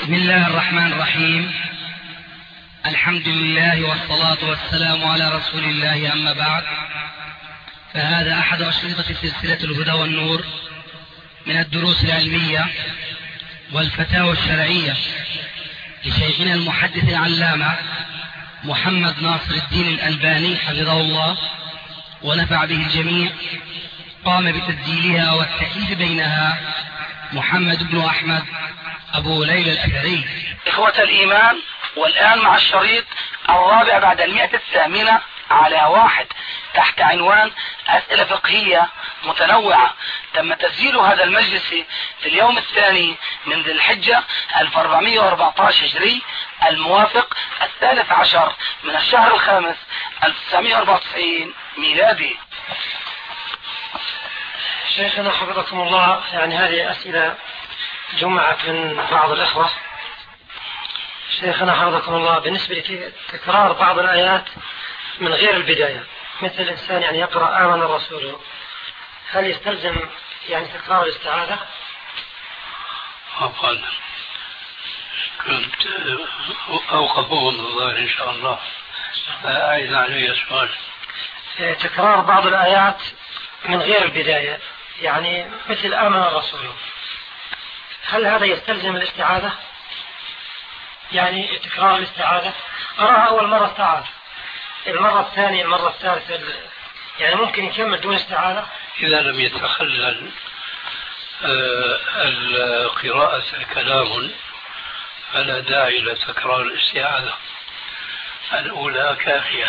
بسم الله الرحمن الرحيم. الحمد لله والصلاة والسلام على رسول الله، أما بعد، فهذا أحد أشرطة سلسلة الهدى والنور من الدروس العلمية والفتاوى الشرعية لشيخنا المحدث العلامة محمد ناصر الدين الألباني حفظه الله ونفع به الجميع. قام بتسجيلها والتأليف بينها محمد بن أحمد أبو ليلى الأثري. إخوة الإيمان، والآن مع الشريط الرابع بعد 108 على 1 تحت عنوان أسئلة فقهية متنوعة. تم تسجيل هذا المجلس في اليوم الثاني من ذي الحجة 1414 هجري، الموافق 13 من الشهر الخامس 1994 ميلادي. شيخنا حفظكم الله، يعني هذه أسئلة جمعت من بعض الإخوة. شيخنا حفظكم الله، بالنسبة لتكرار بعض الآيات من غير البداية، مثل الإنسان يعني يقرأ آمن الرسول، هل يستلزم يعني تكرار الاستعاذة؟ أفضل كنت أوقفهم الظاهر إن شاء الله. أعيد علي السؤال. تكرار بعض الآيات من غير البداية، يعني مثل آمن الرسول، هل هذا يستلزم الاستعاذة؟ يعني تكرار الاستعاذة، أراها أول مرة استعاذ، المرة الثانية المرة الثالثة، يعني ممكن يكمل دون استعاذة إذا لم يتخلل القراءة كلام فلا داعي لتكرار الاستعاذة، الأولى كافية.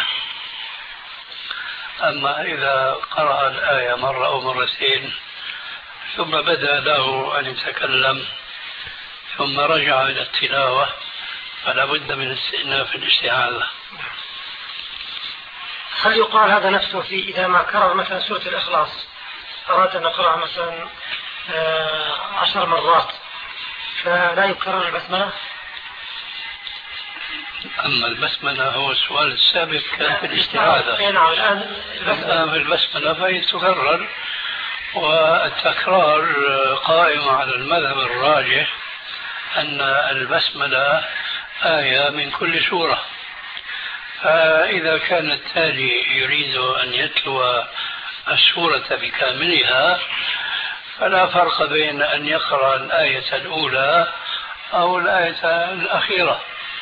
أما إذا قرأ الآية مرة أو مرتين ثم بدأ له أن يتكلم ثم رجع إلى التلاوة فلا بد من استئناف الاستعاذة. هل يقال هذا نفسه في إذا ما كرر مثلا سورة الإخلاص، أراد أن نقرأ مثلا 10 مرات فلا يكرر البسملة؟ أما البسملة هو السؤال السابق كان في الاستعاذة. نعم، الآن في البسملة فهي تكرر، والتكرار قائم على المذهب الراجح أن البسملة آية من كل سورة، فإذا كان التالي يريد أن يتلو السورة بكاملها فلا فرق بين أن يقرأ الآية الأولى أو الآية الأخيرة.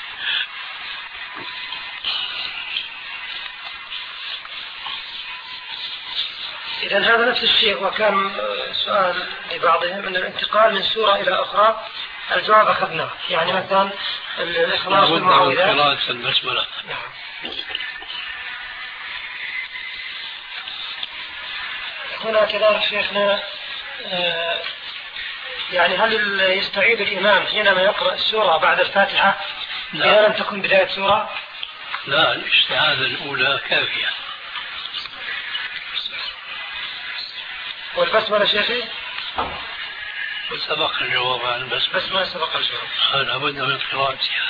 إذن هذا نفس الشيء. وكان سؤال لبعضهم أن الانتقال من سورة إلى أخرى، الجواب أخذناه، يعني مثلا الإخلاص والمعوذات قراءة البسملة. نعم. هنا كذلك شيخنا، يعني هل يستعيد الإمام حينما يقرأ السورة بعد الفاتحة إذا لم تكن بداية سورة؟ لا، الاستعاذة الأولى كافية. والبسملة شيخي؟ وسبق الجواب عن البسملة. بس ما سبق الجواب. لابد من قراءتها.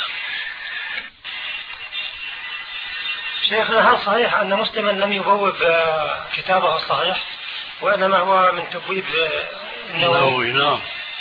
شيخنا، هل صحيح أن مسلما لم يبوب كتابه الصحيح وإنما هو من تبويب النووي؟ نعم.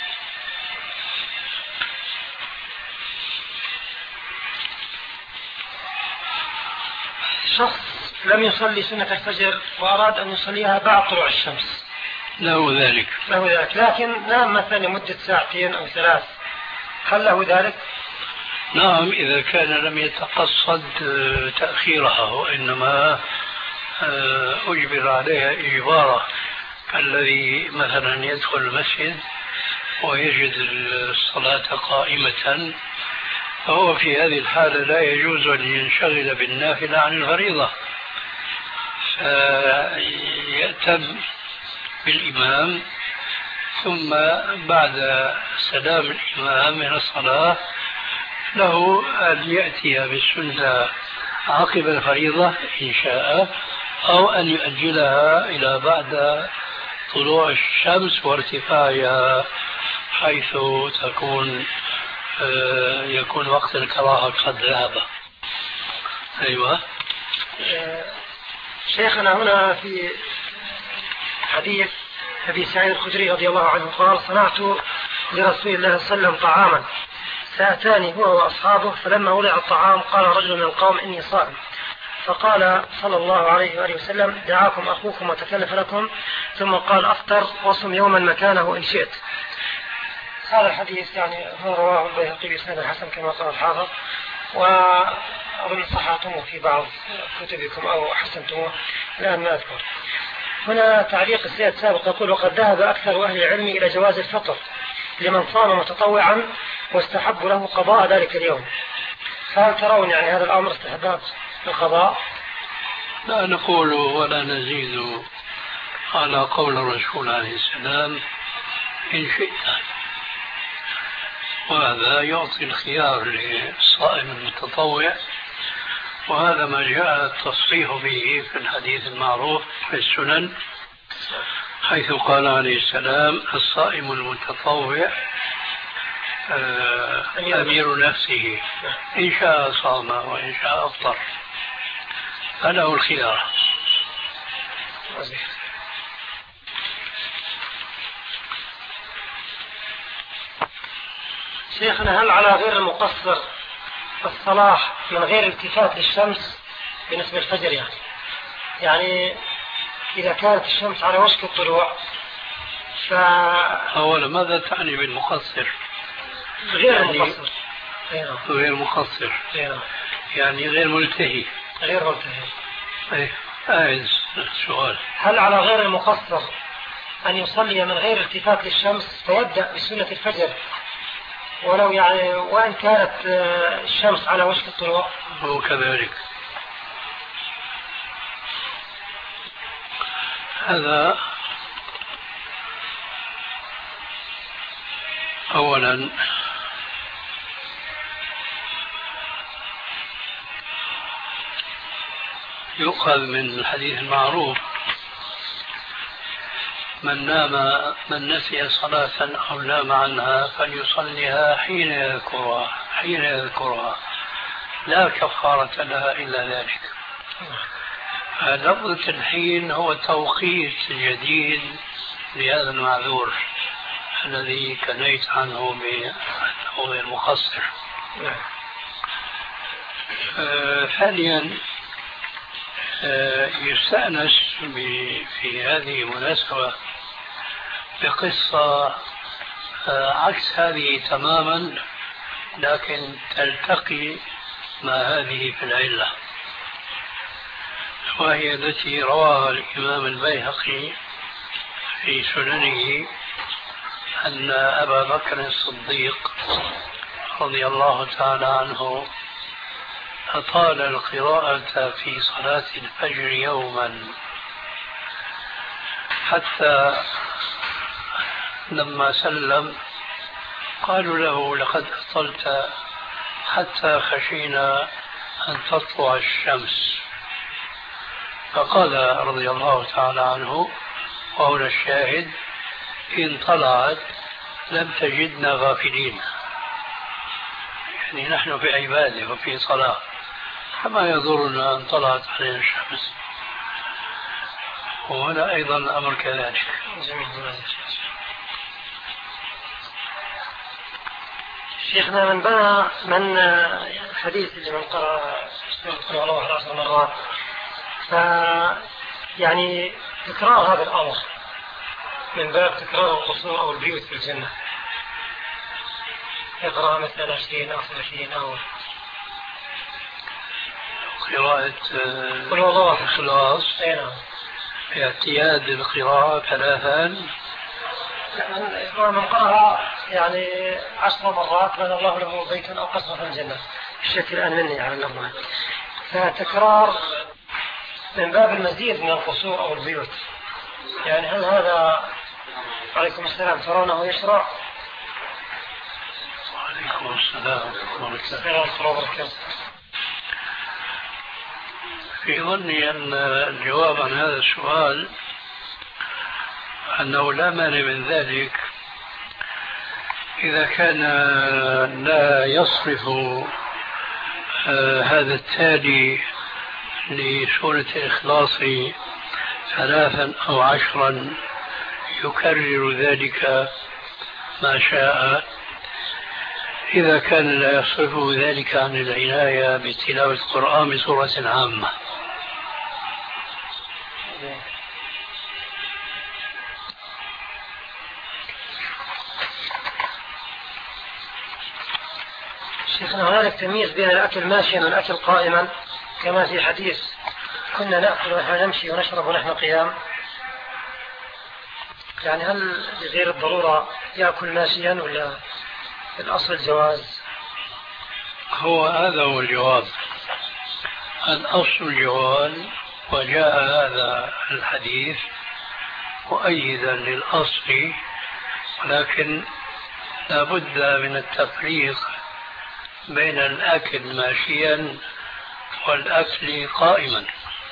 شخص لم يصلي سنة الفجر وأراد أن يصليها بعد طلوع الشمس، له ذلك، لكن نام مثلا لمدة 2 أو 3 ساعات، هل له ذلك؟ نعم، إذا كان لم يتقصد تأخيرها وإنما أجبر عليها إجبارا، كالذي مثلا يدخل المسجد ويجد الصلاة قائمة، فهو في هذه الحالة لا يجوز أن ينشغل بالنافلة عن الفريضة، فيأتم بالإمام، ثم بعد سلام الإمام من الصلاة له أن يأتي بالسنة عقب الفريضة إن شاء، أو أن يؤجلها إلى بعد طلوع الشمس وارتفاعها، حيث يكون وقت الكراهة قد ذهب. أيوة. شيخنا، هنا في حديث أبي سعيد الخدري رضي الله عنه قال: صنعت لرسول الله صلى الله عليه وسلم طعاما فأتاني هو وأصحابه، فلما وضع الطعام قال رجل من القوم إني صائم، فقال صلى الله عليه وآله وسلم دعاكم أخوكم وتكلف لكم، ثم قال أفطر وصم يوما مكانه إن شئت. هذا الحديث يعني هو رواه البيهقي بإسناد الحسن كما قال الحافظ، وأظن صححتموه في بعض كتبكم أو حسنتموه، الآن ما أذكر. هنا تعليق السيد سابق يقول وقد ذهب أكثر أهل العلم إلى جواز الفطر لمن صام متطوعا واستحب له قضاء ذلك اليوم، فهل ترون يعني هذا الأمر استحباب القضاء؟ لا نقول ولا نزيد على قول الرسول عليه السلام إن شئت، وهذا يعطي الخيار للصائم المتطوع، وهذا ما جاء التصريح به في الحديث المعروف في السنن، حيث قال عليه السلام الصائم المتطوع أمير نفسه إن شاء صام وإن شاء أفطر، فله الخيار. شيخنا هل على غير المقصر الصلاح من غير التفات للشمس بالنسبة للفجر؟ يعني إذا كانت الشمس على وشك الطلوع أولا ماذا تعني بالمقصر؟ غير يعني المقصر. غير مقصر يعني غير ملتهي. غير ملتهي. أعز السؤال. هل على غير المقصر أن يصلي من غير التفات للشمس فيبدأ بسنة الفجر ولو يعني وإن كانت الشمس على وشك الطلوع؟ هو كذلك. هذا أولا يؤخذ من الحديث المعروف من نسي صلاة أو نام عنها فليصليها حين يذكرها لا كفارة لها إلا ذلك. لفظة الحين هو التوقيت الجديد لهذا المعذور الذي كنيت عنه بأنه غير مقصر. ثانيا يستأنس في هذه المناسبة بقصة عكس هذه تماما لكن تلتقي مع هذه في العلة، وهي التي رواها الإمام البيهقي في سننه أن أبا بكر الصديق رضي الله تعالى عنه أطال القراءة في صلاة الفجر يوما حتى لما سلم قالوا له لقد أطلت حتى خشينا أن تطلع الشمس، فقال رضي الله تعالى عنه وهنا الشاهد إن طلعت لم تجدنا غافلين، يعني نحن في عبادة وفي صلاة فما يضرنا أن طلعت علينا الشمس، وهنا أيضا الأمر كذلك. شيخنا من بنى من حديث اللي من قرأ سورة الله 10 مرات يعني تكرار هذا الأمر من باب تكرار القصور أو البيوت في الجنة، يقرأ مثلا 20 أو 30 أو قراءة قل هو الله الإخلاص. نعم. اعتياد القراءة ثلاثا. من قرأ يعني 10 مرات بنى الله له بيتا أو قصرا في الجنة، الشكل الآن مني على اللغة، فتكرار من باب المزيد من القصور أو البيوت، يعني هل هذا عليكم السلام ترونه يشرع؟ وعليكم السلام ورحمة الله وبركاته. في ظني أن الجواب عن هذا السؤال أنه لا مانع من ذلك إذا كان لا يصرف هذا التالي لسورة الإخلاص 3 أو 10 يكرر ذلك ما شاء، إذا كان لا يصرفه ذلك عن العناية بتلاوة القرآن بصورة عامة. شيخنا، هنالك تمييز بين الأكل ماشيا والأكل قائما كما في حديث كنا نأكل ونحن نمشي ونشرب ونحن قيام؟ يعني هل لغير الضرورة يأكل ماشيا ولا الأصل الجواز؟ هو هذا هو الجواب، الأصل الجواز، وجاء هذا الحديث مؤيدا للأصل، ولكن لا بد من التفريق بين الأكل ماشيا والأكل قائما،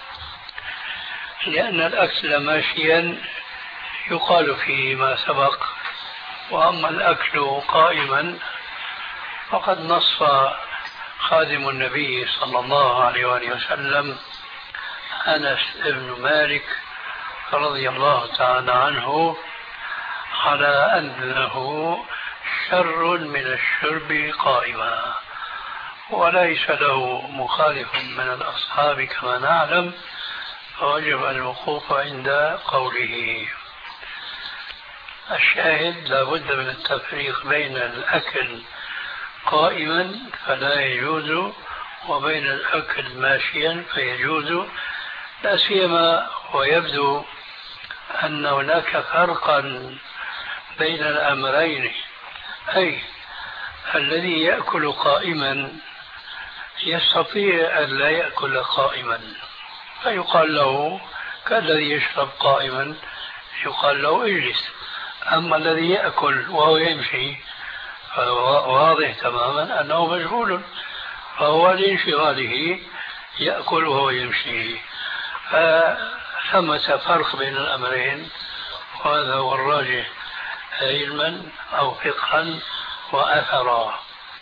لأن الأكل ماشيا يقال فيه ما سبق، وأما الأكل قائما فقد نص خادم النبي صلى الله عليه وآله وسلم أنس بن مالك رضي الله تعالى عنه على أنه شر من الشرب قائما، وليس له مخالف من الأصحاب كما نعلم، فوجب الوقوف عند قوله. الشاهد لا بد من التفريق بين الأكل قائما فلا يجوز وبين الأكل ماشيا فيجوز، لا سيما ويبدو أن هناك فرقا بين الأمرين، أي الذي يأكل قائما يستطيع أن لا يأكل قائما فيقال له كالذي يشرب قائما يقال له اجلس، أما الذي يأكل وهو يمشي واضح تماما أنه مشغول، فهو لانشغاله يأكل وهو يمشي، فثمة فرق بين الأمرين، وهذا هو الراجح علما أو فقها وأثرا.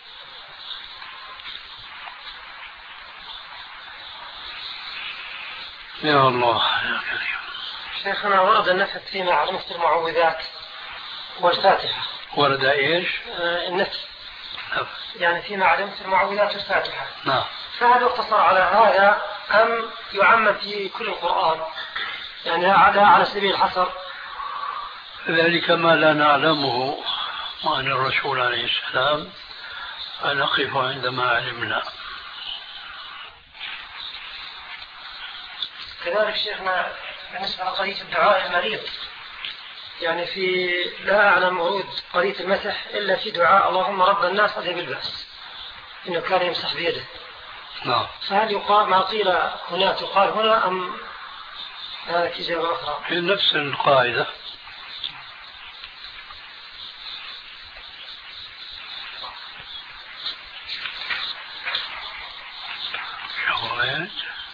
يا الله يا كريم. شيخنا، ورد النفث فيما علمت المعوذات والفاتحة. ورد ايش؟ النفث يعني فيما علمت المعوذات والفاتحة. نعم. فهل يقتصر على هذا أم يعمم في كل القرآن؟ يعني لا على سبيل الحصر؟ ذلك ما لا نعلمه عن الرسول عليه السلام فنقف عندما علمنا. كذلك شيخنا بالنسبة لقضية الدعاء المريض، يعني في لا أعلم ورود قضية المسح إلا في دعاء اللهم رب الناس أذهب البأس، إنه كان يمسح بيده. نعم. فهل يقال ما قيل هناك يقال هنا أم هذا إجابة أخرى؟ في نفس القاعدة. شهوات.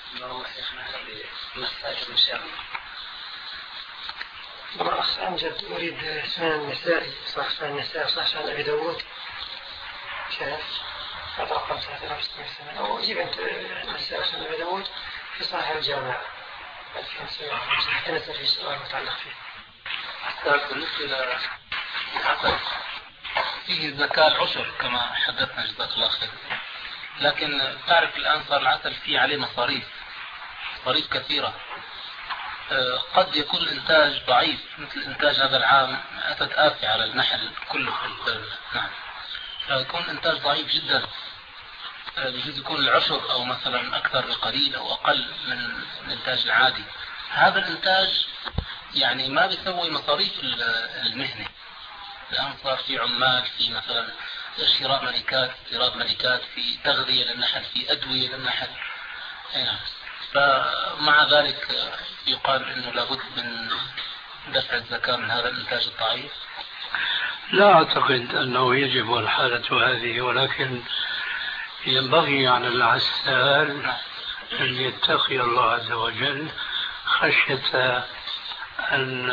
أخ أمجد أريد سنن النسائي، صح سنن النسائي صح سنن أبي داود، شايف هذا رقم 3600 أو جيب أنت النسائي سنن أبي داود في صحيح الجامع 2700 حتى نسأل في سؤال متعلق فيه. بالنسبة للعسل فيه الزكاة العشر كما حدثنا جزاك الله خير، لكن تعرف الآن صار العسل فيه عليه مصاريف كثيرة، قد يكون الإنتاج ضعيف مثل إنتاج هذا العام، أتت آفة على النحل كله في البلد. نعم. فيكون الإنتاج ضعيف جدا، بجوز يكون العشر أو مثلا أكثر بقليل أو أقل من الإنتاج العادي. هذا الإنتاج يعني ما بيسوي مصاريف المهنة. الآن صار في عمال، في مثلا شراء ملكات، استيراد ملكات، في تغذية للنحل، في أدوية للنحل. نعم. فمع ذلك يقال انه لابد من دفع الزكاة من هذا الانتاج الضعيف. لا اعتقد انه يجب الحالة هذه، ولكن ينبغي على العسال ان يتقي الله عز وجل خشية ان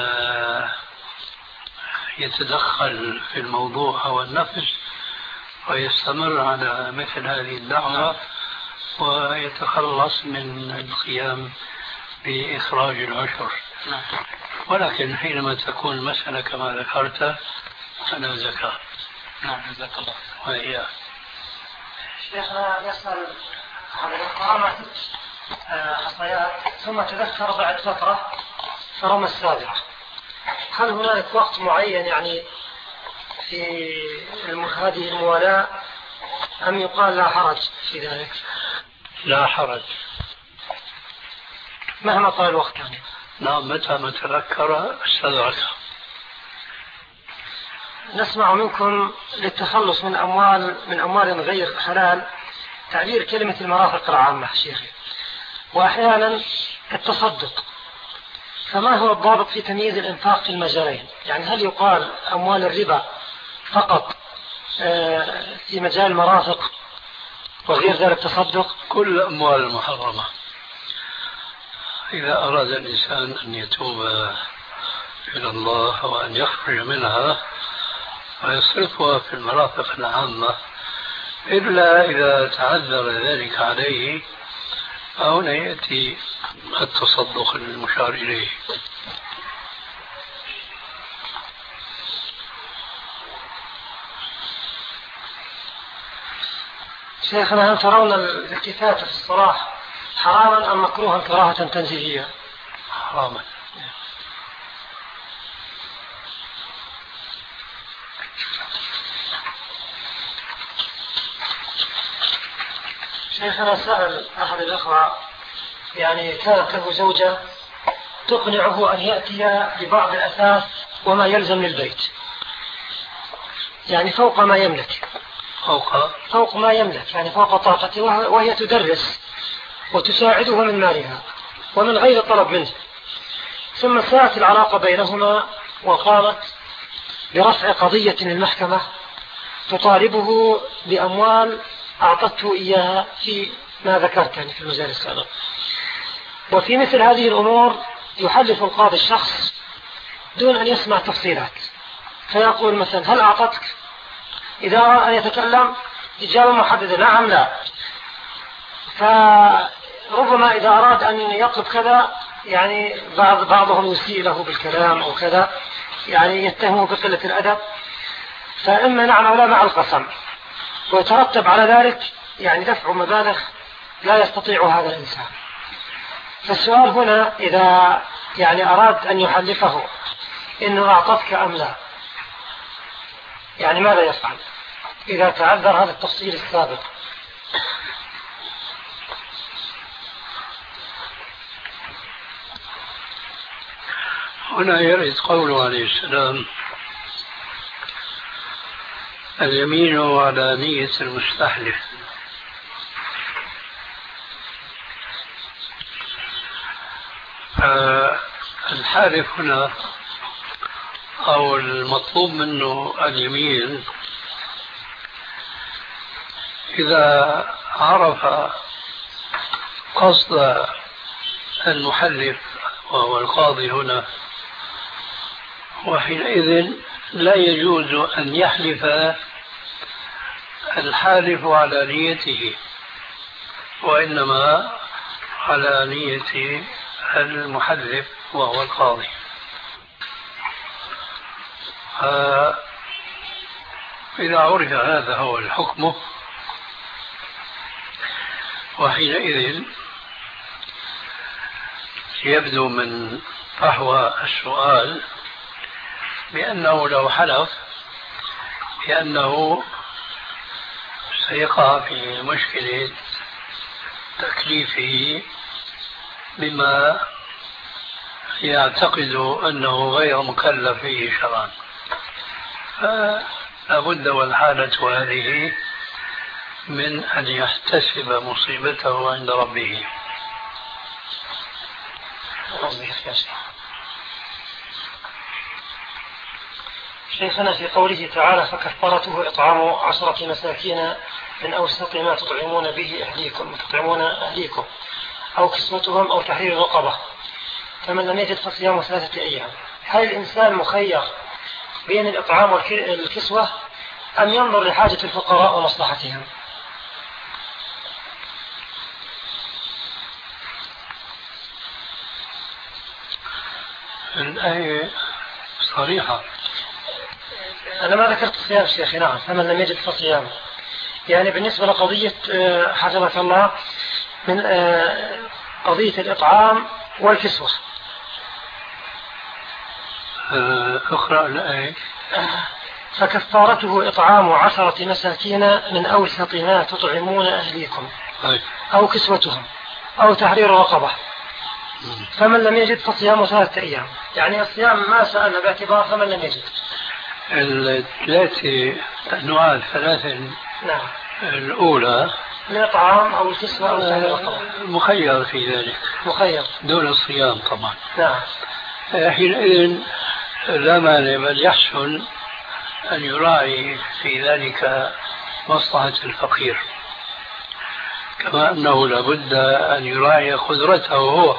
يتدخل في الموضوع او النفس ويستمر على مثل هذه الدعوة ويتخلص من القيام بإخراج العشر. ولكن حينما تكون المسألة كما ذكرت فلا زكاة. نعم جزاك الله. وإياه. شيخنا يسأل على قرامة حصيات ثم تذكر بعد فترة فرمى السابعة، هل هناك وقت معين يعني في هذه الموالاة أم يقال لا حرج في ذلك؟ لا حرج مهما طال الوقت يعني. نعم متى ما تذكر استدرك. نسمع منكم للتخلص من أموال غير حلال تعبير كلمة المرافق العامة شيخي، وأحيانا التصدق، فما هو الضابط في تمييز الإنفاق في المجالين؟ يعني هل يقال أموال الربا فقط في مجال المرافق وغير ذلك تصدق؟ كل الأموال المحرمة إذا أراد الإنسان أن يتوب إلى الله وأن يخرج منها ويصرفها في المرافق العامة، إلا إذا تعذر ذلك عليه فهنا يأتي التصدق المشار إليه. شيخنا هل ترون الالتفات في الصلاة حراما أم مكروها كراهة تنزيهية؟ حراما. شيخنا سأل أحد الأخوة يعني كانت له زوجة تقنعه أن يأتي ببعض الأثاث وما يلزم للبيت، يعني فوق ما يملك، فوق ما يملك يعني فوق طاقته، وهي تدرس وتساعده من مالها ومن غير طلب منه. ثم ساءت العلاقة بينهما وقامت برفع قضية للمحكمة تطالبه بأموال أعطته إياها في ما ذكرت يعني في المجال السابق. وفي مثل هذه الأمور يحلف القاضي الشخص دون أن يسمع تفصيلات، فيقول مثلا هل أعطتك؟ إذا أراد أن يتكلم إجابة محددة نعم لا، فربما إذا أراد أن يطلب كذا يعني بعضهم يسيء له بالكلام أو كذا، يعني يتهمه بقلة الأدب، فإما نعم أو لا مع القسم، ويترتب على ذلك يعني دفع مبالغ لا يستطيع هذا الإنسان. فالسؤال هنا إذا يعني أراد أن يحلفه إنه أعطتك أم لا، يعني ماذا يفعل إذا تعذر هذا التفصيل السابق؟ هنا يرد قوله عليه السلام اليمين على نية المستحلف. الحالف هنا أو المطلوب منه اليمين إذا عرف قصد المحلف وهو القاضي هنا، وحينئذ لا يجوز أن يحلف الحالف على نيته، وإنما على نية المحلف وهو القاضي. إذا عرف هذا هو الحكم، وحينئذ يبدو من فحوى السؤال بأنه لو حلف بأنه سيقع في مشكلة تكليفه بما يعتقد أنه غير مكلف فيه شرعا، فلابد والحالة هذه من أن يحتسب مصيبته عند ربه. شيخنا في قوله تعالى فكفارته إطعام 10 مساكين من أوسط ما تطعمون به أهليكم أو كسوتهم أو تحرير رقبة، فمن لم يجد فصيام 3 أيام. هل الإنسان مخير بين الإطعام والكسوة أم ينظر لحاجة الفقراء ومصلحتهم؟ الآية صريحة أنا ما ذكرت الصيام شيخي. نعم، فمن لم يجد فصيام. يعني بالنسبة لقضية حفظك الله من قضية الإطعام والكسوة. اقرأ الآية. فكفارته إطعام 10 مساكين من أوسط ما تطعمون أهليكم أو كسوتهم أو تحرير رقبة. فمن لم يجد فصيام 3 أيام. يعني الصيام ما سألنا باعتبار فمن لم يجد. الثلاثة أنواع الثلاثة. نعم. الأولى الإطعام أو الكسوة أو تحرير رقبة. مخير في ذلك. مخير. دون الصيام طبعا. نعم. حينئذ لا مانع بل يحسن أن يراعي في ذلك مصلحة الفقير، كما أنه لابد أن يراعي قدرته هو.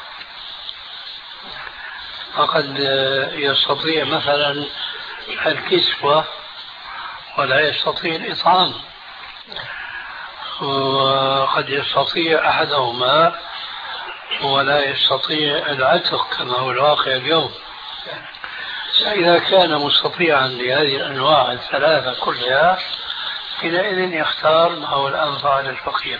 فقد يستطيع مثلا الكسوة ولا يستطيع الإطعام، وقد يستطيع أحدهما ولا يستطيع العتق كما هو الواقع اليوم. إذا كان مستطيعا لهذه الأنواع الثلاثة كلها حينئذ يختار ما هو الأنفع للفقير.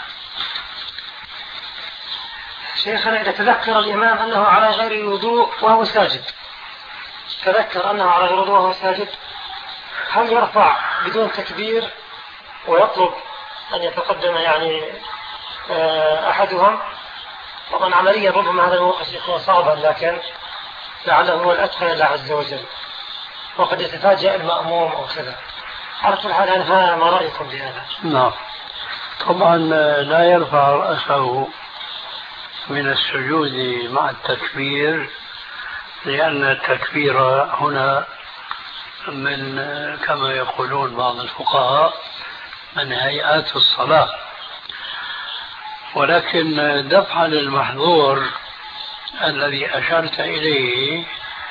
شيخنا، إذا تذكر الإمام أنه على غير الوضوء وهو ساجد، تذكر أنه على غير الوضوء وهو ساجد، هل يرفع بدون تكبير ويطلب أن يتقدم يعني أحدهم؟ طبعا عمليا ربما هذا الموقف يكون صعبا، لكن لعله هو الأدخل لله عز وجل، وقد يتفاجأ المأموم أو كذا. على كل حال أنا ما رأيكم بهذا؟ نعم، طبعا لا يرفع رأسه من السجود مع التكبير، لأن التكبير هنا من كما يقولون بعض الفقهاء من هيئات الصلاة، ولكن دفعا للمحظور الذي أشرت إليه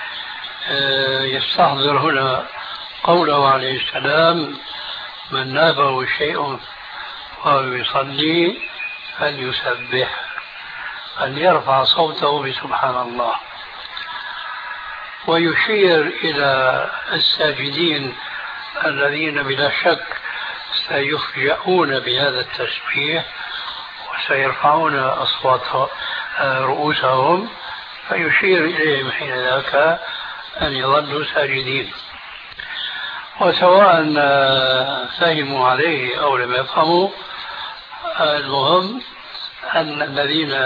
يستحضر هنا قوله عليه السلام: من نابه شيء وهو يصلي فليسبح، أن يرفع صوته بسبحان الله. ويشير إلى الساجدين الذين بلا شك سيفجؤون بهذا التسبيح وسيرفعون أصوات رؤوسهم، فيشير إليهم حين ذاك أن يظلوا ساجدين. وسواء فهموا عليه أو لم يفهموا، المهم أن الذين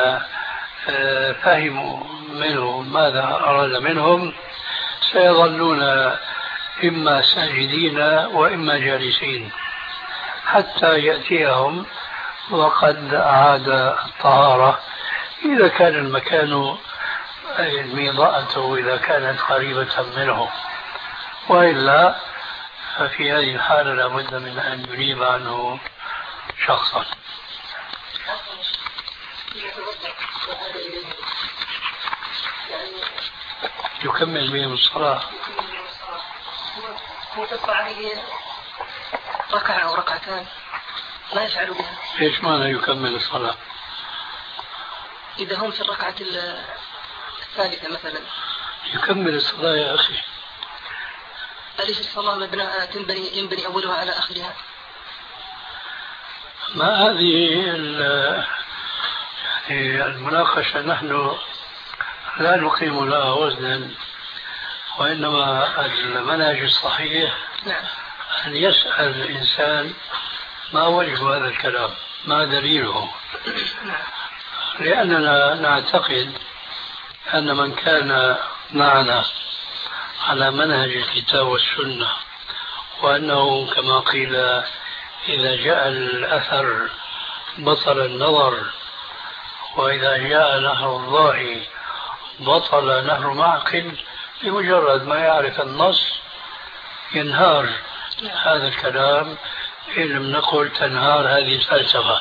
فهموا منه ماذا أراد منهم سيظلون إما ساجدين وإما جالسين حتى يأتيهم وقد عاد الطهارة، إذا كان المكان الميضاءة إذا كانت قريبة منه، وإلا ففي هذه الحالة لابد من أن ينيب عنه شخصا. يكمل بهم الصلاة. وتبقى عليه ركعة أو ركعتان لا يفعل بها. إيش معنى يكمل الصلاة؟ إذا هم في الركعة الثالثة مثلا يكمل الصلاة يا أخي. أليس الصلاة ينبني أولها على آخرها؟ ما هذه المناقشة نحن لا نقيم لها وزنا، وإنما المنهج الصحيح أن يسأل الإنسان ما وجه هذا الكلام، ما دليله، لأننا نعتقد أن من كان معنا على منهج الكتاب والسنة، وأنه كما قيل إذا جاء الأثر بطل النظر، وإذا جاء نهر الله بطل نهر معقل، بمجرد ما يعرف النص ينهار هذا الكلام، إن لم نقل تنهار هذه الفلسفة.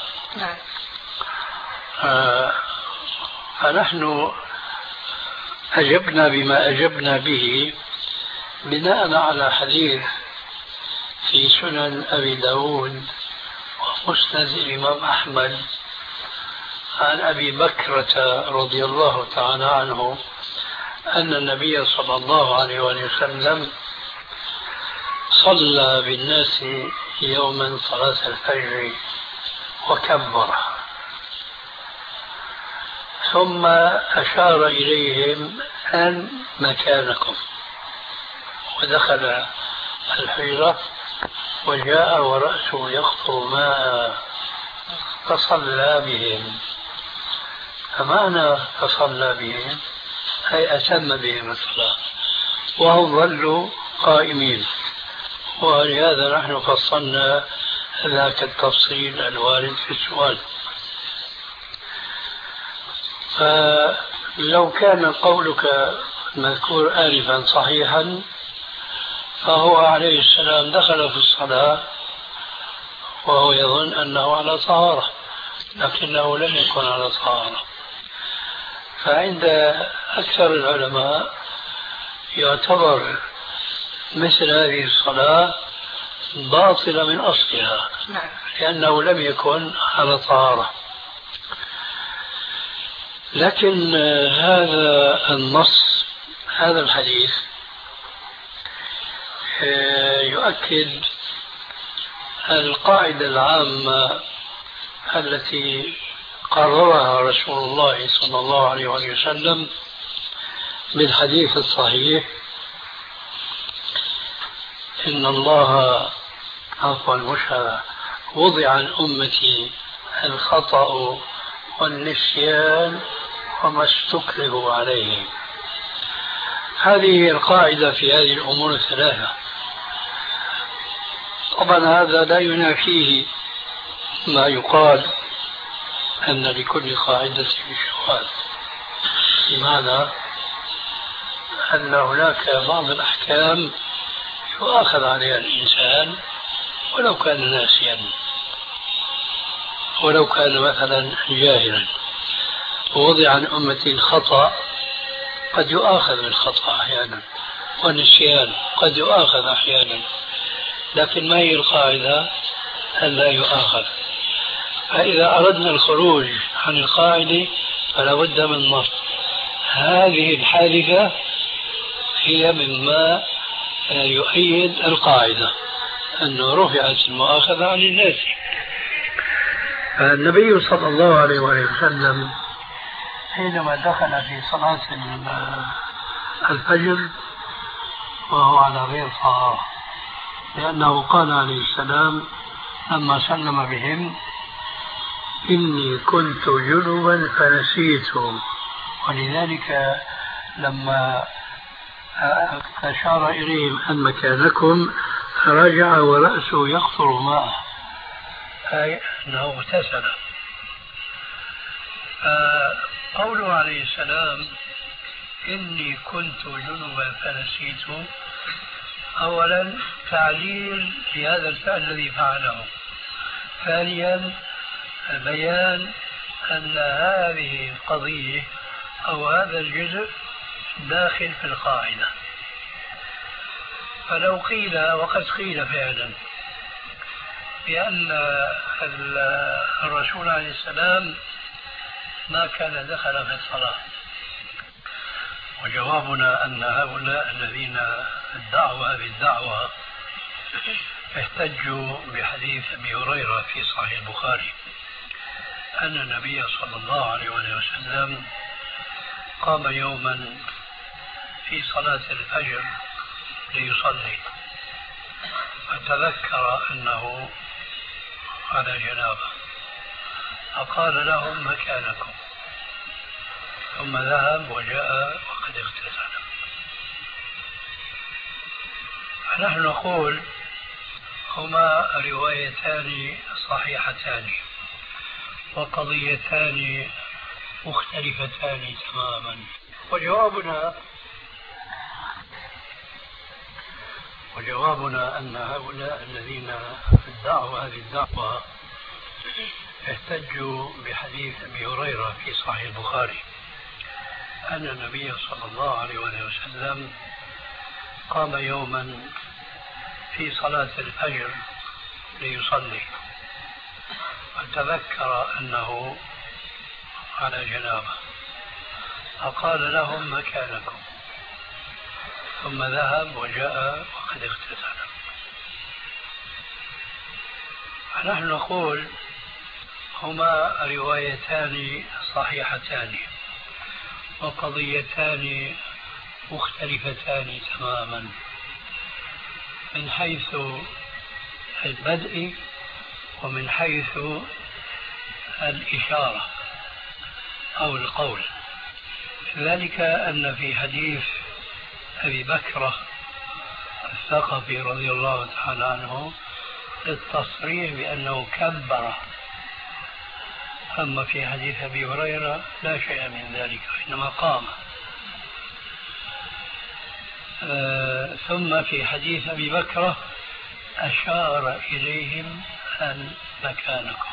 فنحن أجبنا بما أجبنا به بناء على حديث في سنن أبي داود ومسند الإمام أحمد عن أبي بكرة رضي الله تعالى عنه أن النبي صلى الله عليه وسلم صلى بالناس يوما صلاة الفجر وكبر، ثم أشار إليهم أن مكانكم، ودخل الحجرة وجاء ورأسه يقطر ماء فصلى بهم. فمعنى فصلى بهم أي أتم بهم الصلاة وهم ظلوا قائمين. ولهذا نحن فصلنا ذاك التفصيل الوارد في السؤال. فلو كان قولك المذكور آنفا صحيحا فهو عليه السلام دخل في الصلاة وهو يظن أنه على طهارة، لكنه لم يكن على طهارة. فعند أكثر العلماء يعتبر مثل هذه الصلاة باطلة من أصلها، لأنه لم يكن على طهارة. لكن هذا النص، هذا الحديث يؤكد القاعدة العامة التي قررها رسول الله صلى الله عليه وسلم بالحديث الصحيح: إن الله وضع عن أمتي الخطأ والنسيان وما استكرهوا عليه. هذه القاعدة في هذه الأمور الثلاثة. طبعا هذا لا ينافيه ما يقال أن لكل قاعدة شواذ، بمعنى أن هناك بعض الأحكام يؤاخذ عليها الإنسان ولو كان ناسيا، ولو كان مثلا جاهلا. ووضع عن أمتي الخطأ، قد يؤاخذ بالخطأ أحيانا، والنسيان قد يؤاخذ أحيانا، لكن ما هي القاعدة؟ أن لا يؤاخذ. فإذا أردنا الخروج عن القاعدة فلا بد من نص. هذه الحادثة هي مما يؤيد القاعدة أنه رفعت المؤاخذة عن الناس. النبي صلى الله عليه وسلم حينما دخل في صلاة الفجر وهو على غير طهارة، لأنه قال عليه السلام لما سلم بهم: إني كنت جنبا فنسيت. ولذلك لما أشار إليهم أن مكانكم رجع ورأسه يقطر ماء، أي أنه اغتسل. قوله عليه السلام: إني كنت جنبا فنسيت، أولا تعليل لهذا الفعل الذي فعله. ثانيا بيان أن هذه القضية أو هذا الجزء داخل في القاعدة. فلو قيل، وقد قيل فعلا، بأن الرسول عليه السلام ما كان دخل في الصلاة، وجوابنا أن هؤلاء الذين ادعوا هذه الدعوة احتجوا بحديث أبي هريرة في صحيح البخاري أن النبي صلى الله عليه وسلم قام يوما في صلاة الفجر ليصلي، فتذكر أنه على جنابه، فقال لهم: مكانكم، ثم ذهب وجاء وقد اغتسل. فنحن نقول هما روايتان صحيحتان وقضيتان مختلفتان تماما. وجوابنا أن هؤلاء الذين ادعوا هذه الدعوة احتجوا بحديث أبي هريرة في صحيح البخاري أن النبي صلى الله عليه وسلم قام يوما في صلاة الفجر ليصلي، فتذكر أنه على جنابه، فقال لهم: مكانكم، ثم ذهب وجاء وقد اغتسل. نحن نقول هما روايتان صحيحتان وقضيتان مختلفتان تماما من حيث البدء ومن حيث الإشارة أو القول. ذلك أن في حديث أبي بكرة الثقفي رضي الله تعالى عنه التصريح بأنه كبر، أما في حديث أبي هريرة لا شيء من ذلك، إنما قام. ثم في حديث أبي بكرة أشار إليهم أن مكانكم.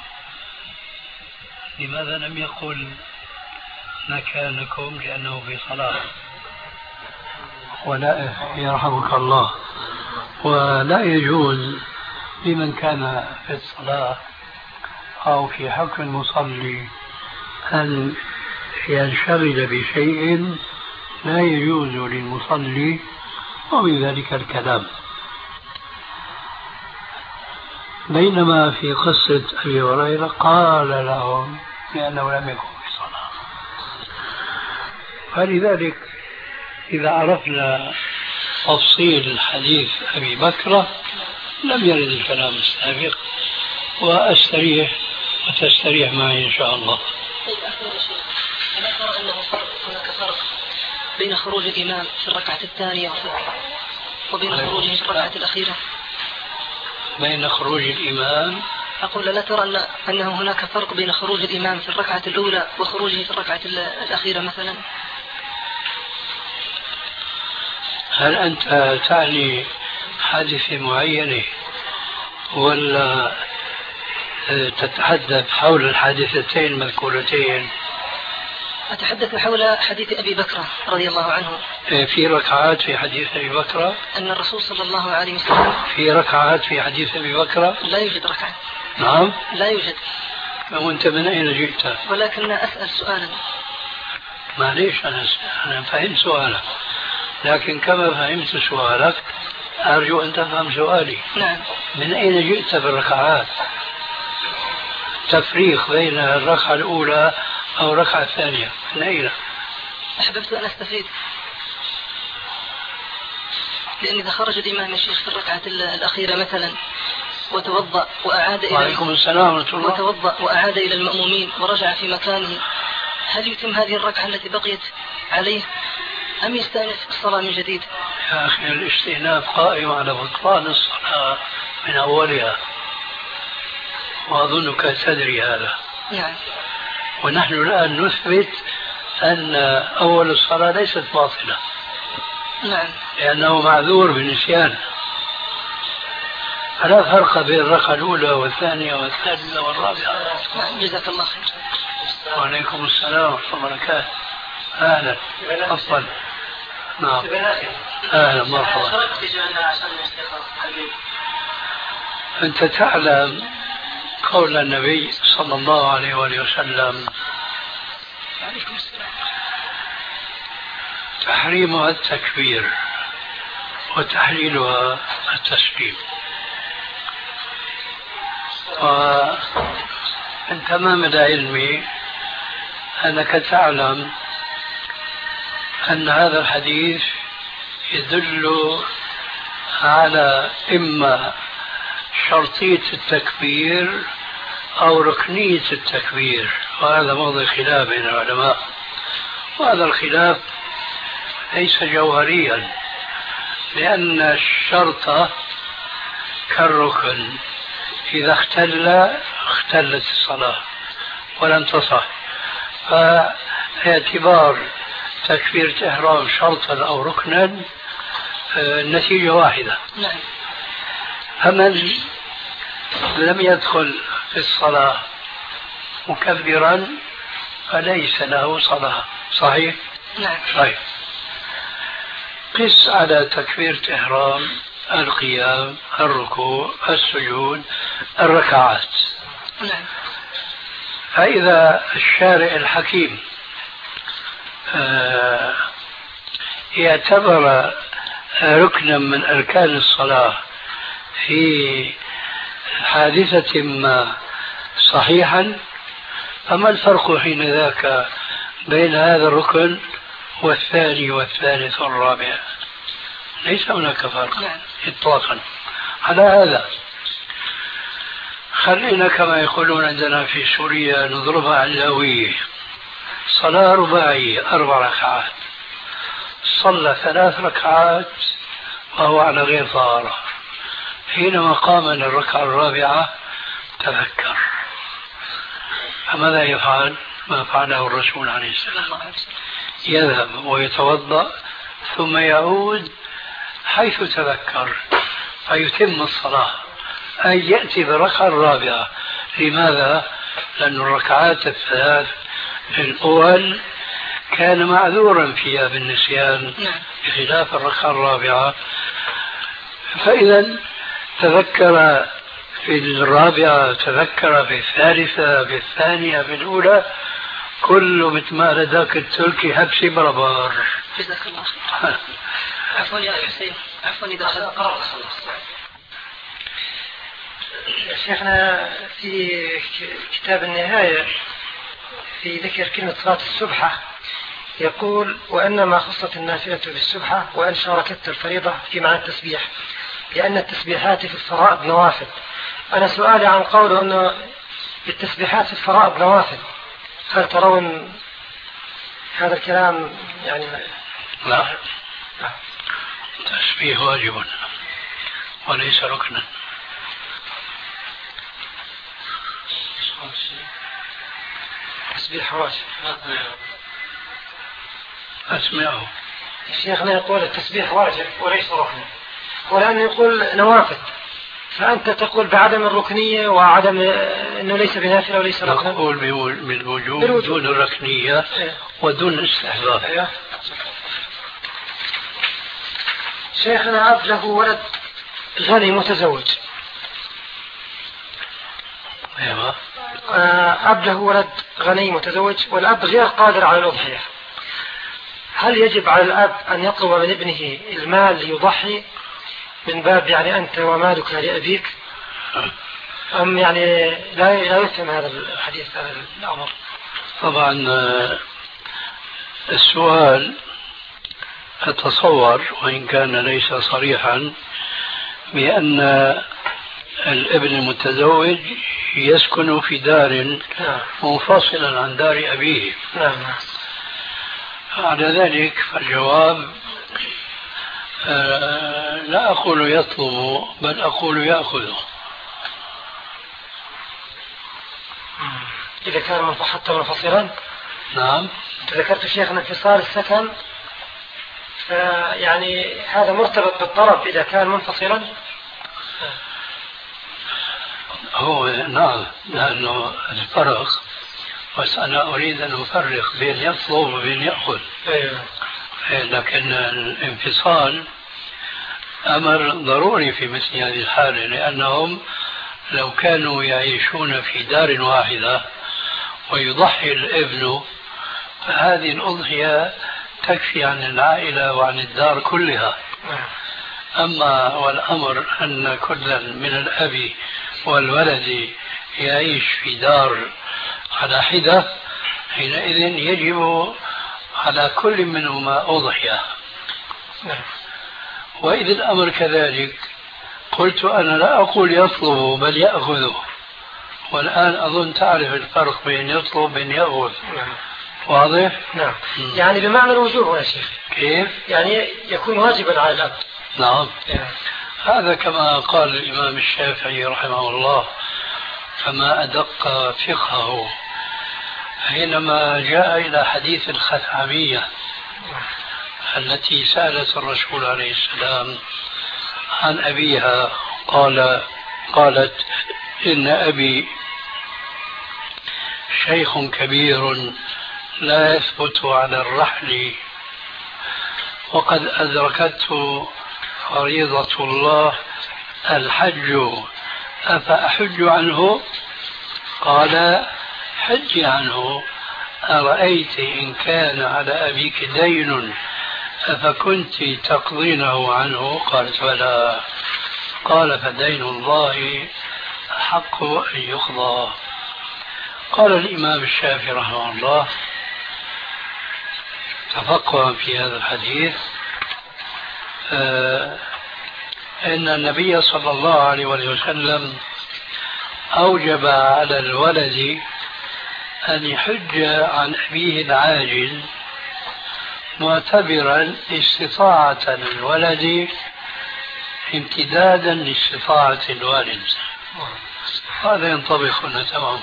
لماذا لم يقل مكانكم؟ لأنه في صلاة، ولا يرحمك الله، ولا يجوز لمن كان في الصلاة أو في حق المصلي أن ينشغل بشيء لا يجوز للمصلي وبذلك الكلام. بينما في قصة أبي هريرة قال لهم لأنه لم يكن في صلاة. فلذلك إذا عرفنا تفصيل حديث أبي بكرة لم يرد الكلام السابق، وأستريح وتستريح معي إن شاء الله. ألا ترى أنه هناك فرق بين خروج الإمام في الركعة الثانية وبين خروجه في الركعة الأخيرة؟ بين خروج الإمام، أقول لا ترى أنه هناك فرق بين خروج الإمام في الركعة الأولى وخروجه في الركعة الأخيرة مثلا؟ هل أنت تعني حادثة معينة ولا تتحدث حول الحادثتين المذكورتين؟ أتحدث حول حديث أبي بكرة رضي الله عنه. في ركعات في حديث أبي بكرة؟ أن الرسول صلى الله عليه وسلم في ركعات في حديث أبي بكرة؟ لا يوجد ركعة. نعم؟ لا يوجد. وأنت من أين جئت؟ ولكن أسأل سؤالا. معليش، أنا فهمت سؤالك، لكن كما فهمت سؤالك أرجو أن تفهم سؤالي. نعم. من أين جئت في الركعات؟ تفريق بين الركعة الأولى أو الركعة الثانية من أين؟ أحببت أن أستفيد، لأن إذا خرج الإمام الشيخ في الركعة الأخيرة مثلا وتوضأ وأعاد إلى وعليكم السلام ورحمة الله. وتوضأ وأعاد إلى المأمومين ورجع في مكانه، هل يتم هذه الركعة التي بقيت عليه أم يستأنف الصلاة من جديد؟ يا أخي الاستئناف قائم على بطلان الصلاة من أولها، وأظنك تدري هذا. نعم. ونحن الآن نثبت أن أول الصلاة ليست باطلة. نعم. لأنه معذور بالنسيان. فلا فرق بين الركعة الأولى والثانية والثالثة والرابعة. نعم. جزاك الله خير. وعليكم السلام ورحمة الله وبركاته. أهلا. تفضل. نعم. أهلا مرحبا. أنت تعلم قول النبي صلى الله عليه وآله وسلم تحريمها التكبير وتحليلها التسليم. ومن تمام العلم أنك تعلم أن هذا الحديث يدل على إما شرطية التكبير أو ركنية التكبير، وهذا موضع خلاف بين العلماء، وهذا الخلاف ليس جوهريا، لأن الشرط كالركن، إذا اختلت الصلاة ولم تصح، فاعتبار تكبيرة إحرام شرطا أو ركنا النتيجة واحدة. نعم. فمن لم يدخل في الصلاة مكبرا فليس له صلاة. صحيح؟ نعم. طيب، قس على تكبيرة إحرام القيام، الركوع، السجود، الركعات. نعم. فإذا الشارع الحكيم اعتبر ركنا من أركان الصلاة في حادثة ما صحيحا، فما الفرق حين ذاك بين هذا الركن والثاني والثالث والرابع؟ ليس هناك فرق إطلاقا. على هذا خلينا كما يقولون عندنا في سوريا نضربها علوية. صلاة رباعية 4 ركعات، صلى 3 ركعات وهو على غير طهارة، حينما قام من الركعة الرابعة تذكر، فماذا يفعل؟ ما فعله الرسول عليه السلام، يذهب ويتوضأ ثم يعود حيث تذكر فيتم الصلاة، أي يأتي بالركعة الرابعة. لماذا؟ لأن الركعات الثلاث الأول كان معذورا فيها بالنسيان بخلاف الركعة الرابعة. فإذا تذكر في الرابعة، تذكر في الثالثة، في الثانية، في الأولى، كله مثل ما رداك التركي هبسي بربار. جزاك الله خير. عفوا يا حسين، عفوا إذا شيخنا في كتاب النهاية في ذكر كلمة صلاة السبحة يقول: وإنما خصت النافلة بالسبحة وإن شاركت الفريضة في معنى التسبيح، لأن التسبيحات في الفرائض نوافل. أنا سؤالي عن قوله أنه التسبيحات في الفرائض نوافل، هل ترون هذا الكلام يعني؟ لا، التسبيح واجب وليس ركنا. تسبيح واجب. أسمعه. شيخنا يقول التسبيح واجب وليس ركنا، ولأنه يقول نوافل، فأنت تقول بعدم الركنية وعدم أنه ليس بنافلة وليس ركنا. نقول بالوجوب دون الركنية ودون الاستحباب. شيخنا أب له ولد غني متزوج. أيوة. أب له ولد غني متزوج والأب غير قادر على الأضحية، هل يجب على الأب أن يطلب من ابنه المال ليضحي من باب يعني أنت ومالك لأبيك، أم يعني لا يفهم هذا الحديث هذا الأمر؟ طبعا السؤال أتصور وإن كان ليس صريحا بأن الابن المتزوج يسكن في دار منفصلا عن دار أبيه. على ذلك فالجواب لا أقول يطلب بل أقول يأخذه. إذا كان حتى منفصلا. نعم. ذكرت شيخنا انفصال السكن، يعني هذا مرتبط بالطرف إذا كان منفصلا. هو نعم، لأنه الفرق، بس أنا أريد أن أفرق بين يطلب وبين يأخذ. أيوة. لكن الانفصال أمر ضروري في مثل هذه الحالة، لأنهم لو كانوا يعيشون في دار واحدة ويضحي الابن فهذه الأضحية تكفي عن العائلة وعن الدار كلها. أما والأمر أن كلا من الأب والولد يعيش في دار على حدة، حينئذ يجب على كل منهما أضحية. وإذا الأمر كذلك قلت أنا لا أقول يطلب بل يأخذه، والآن أظن تعرف الفرق بين يطلب وبين يأخذ. واضح؟ نعم. يعني بمعنى الوجوب يا شيخ. كيف؟ يعني يكون واجبا على الأب. نعم. هذا كما قال الإمام الشافعي رحمه الله، فما أدق فقهه حينما جاء إلى حديث الخثعمية التي سألت الرسول عليه السلام عن أبيها، قالت إن أبي شيخ كبير لا يثبت على الرحل وقد أدركته فريضة الله الحج أفأحج عنه؟ قال حج عنه. أرأيت إن كان على أبيك دين أفكنت تقضينه عنه؟ قالت بلى. قال فدين الله أحق أن يقضى. قال الإمام الشافعي رحمه الله تفقها في هذا الحديث أن النبي صلى الله عليه وسلم أوجب على الولد أن يحج عن أبيه العاجز معتبرا استطاعة الولد امتدادا لاستطاعة الوالد. هذا ينطبق هنا تماما.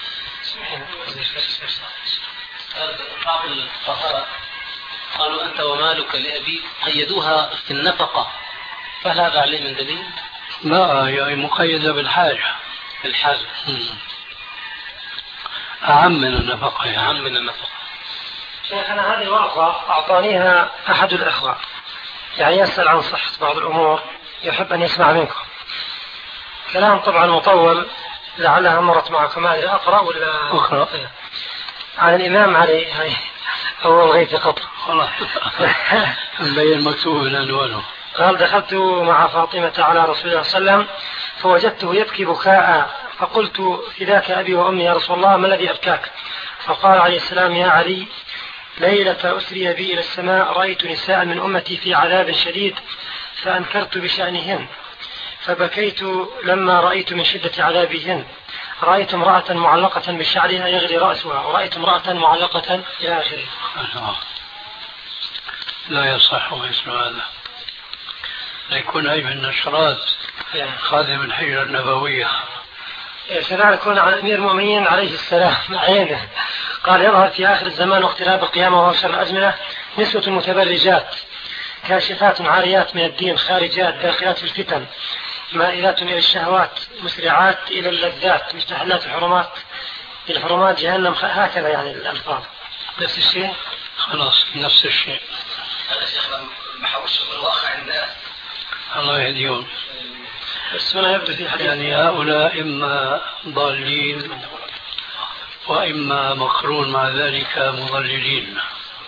بعض الفقهاء قالوا أنت ومالك لأبيك قيدوها في النفقة، فهل هذا عليه من دليل؟ لا، هي مقيدة بالحاجة. الحاجة أعم من النفقة يعني. أعم من النفقة. شيخنا هذه ورقة أعطانيها أحد الأخوة، يعني يسأل عن صحة بعض الأمور، يحب أن يسمع منكم. كلام طبعا مطول، لعلها مرت معكم. هذه أقرأ ولا أقرأ؟ عن الإمام علي هو الغيث قطر. خلاص مبين مكتوب العنوان. قال: دخلت مع فاطمة على رسول الله صلى الله عليه وسلم فوجدته يبكي بكاء، فقلت: فداك أبي وأمي يا رسول الله، ما الذي أبكاك؟ فقال عليه السلام: يا علي، ليلة أسري بي إلى السماء رأيت نساء من أمتي في عذاب شديد فأنكرت بشأنهن، فبكيت لما رأيت من شدة عذابهن. رأيت امرأة معلقة بشعرها يغلي رأسها، ورأيت امرأة معلقة إلى آخره. لا يصح مثل هذا، لا يكون أي من نشرات خادم الحجرة النبوية. كذلك يكون عن أمير المؤمنين عليه السلام عينه. قال: يظهر في آخر الزمان واقتراب القيامة وهو شر الأزمنة نسوة متبرجات كاشفات عاريات من الدين خارجات داخلات في الفتن مائلات إلى الشهوات مسرعات إلى اللذات مستحلات الحرمات إلى حرمات جهنم. هكذا يعني الألفاظ. نفس الشيء. خلاص نفس الشيء. هذا شيخنا محوش من الواقع الناس. الله يهديهم. بس هنا يبدو في حديث يعني هؤلاء إما ضالين وإما مقرون مع ذلك مضللين،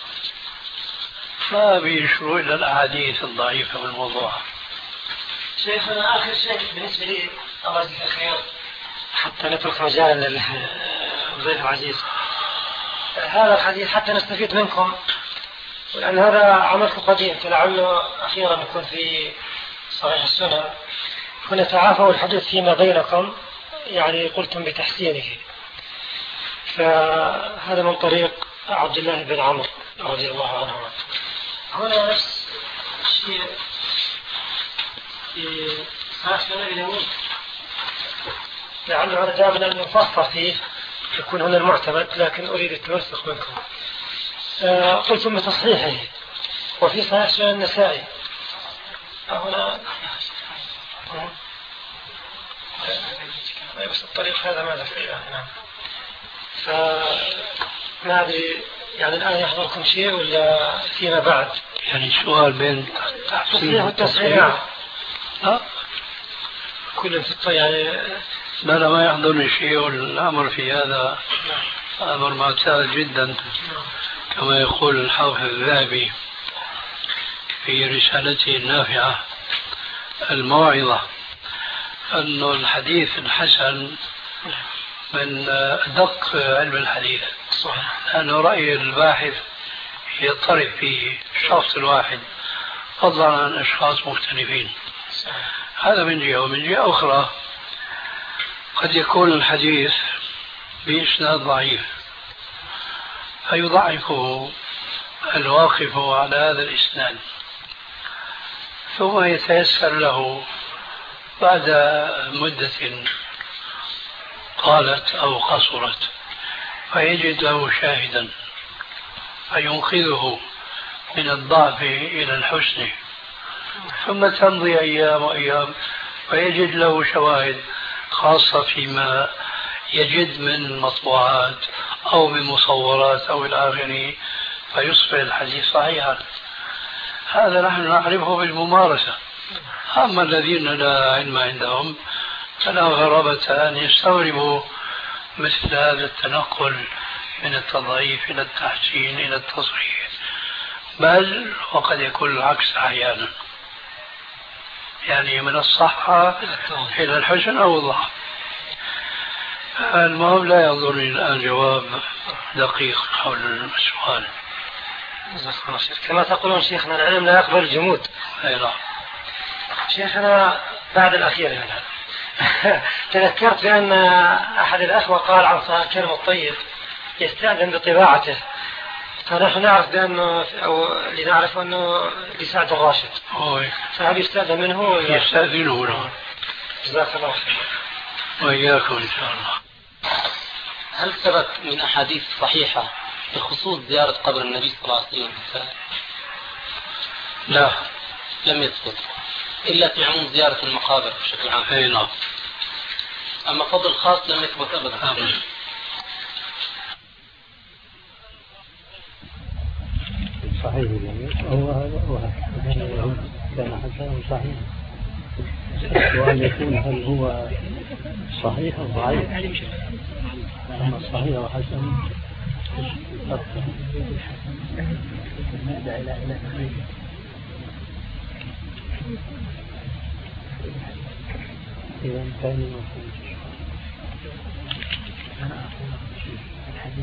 ما بيشروا إلى الأحاديث الضعيفة بالموضوع. شيخنا آخر شيء بالنسبة لي، الله يجزيك خير حتى نترك مجالا للضيف العزيز، هذا الحديث حتى نستفيد منكم، لأن هذا عملكم قديم، فلعله أخيرا يكون في صحيح السنن، هنا تعافوا الحديث فيما بينكم، يعني قلتم بتحسينه. فهذا من طريق عبد الله بن عمرو رضي الله عنه. هنا نفس الشيء في صحيح السنن اليومي، لعله هذا دائما أن يفصل فيه يكون هنا المعتمد، لكن أريد التوثق منكم. قلتم بتصحيحه وفي صحيح سنن النسائي. هنا بس الطريق هذا ماذا فيه؟ نعم. فما أدري يعني الآن يحضركم شيء ولا فيما بعد؟ يعني سؤال بين تصحيح والتصحيح. كل في يعني لا ما يحضرني شيء، والأمر في هذا أمر معتاد جدا، كما يقول الحافظ الذهبي في رسالته النافعة الموعظة، أن الحديث الحسن من أدق علم الحديث، لأن رأي الباحث يضطرب فيه الشخص الواحد فضلا عن أشخاص مختلفين. هذا من جهة، ومن جهة أخرى قد يكون الحديث بإسناد ضعيف فيضعفه الواقف على هذا الإسناد، ثم يتيسر له بعد مدة قالت أو قصرت فيجد له شاهدا فينقذه من الضعف إلى الحسن، ثم تمضي أيام وأيام ويجد له شواهد خاصة فيما يجد من مطبوعات أو من مصورات أو الآخر، فيصبح الحديث صحيحا. هذا نحن نعرفه بالممارسة. أما الذين لا علم عندهم فلا غرابة أن يستغربوا مثل هذا التنقل من التضعيف إلى التحسين إلى التصحيح، بل وقد يكون العكس أحيانا، يعني من الصحة إلى الحسن أو الضعف. المهم لا يحضرني الآن جواب دقيق حول السؤال. كما تقولون شيخنا العلم لا يقبل الجمود. أي نعم. شيخنا بعد الأخير هنا تذكرت بأن أحد الأخوة قال عن صاحب الكلم الطيب يستأذن بطباعته، فنحن نعرف بأنه أو لنعرف أنه لسعد الراشد، فهل يستأذن منه؟ يستأذنه. نعم. جزاك الله خير. وإياكم إن شاء الله. هل ثبت من أحاديث صحيحة بخصوص زيارة قبر النبي صلى الله عليه وسلم؟ لا، لم يثبت إلا في عموم زيارة المقابر بشكل عام. أي نعم. أما فضل خاص لم يثبت أبدا. صحيح هو كان حسنا صحيح. السؤال يكون هل هو صحيح أو ضعيف؟ أما صحيح وحسن إذا كان أنا أقول الحديث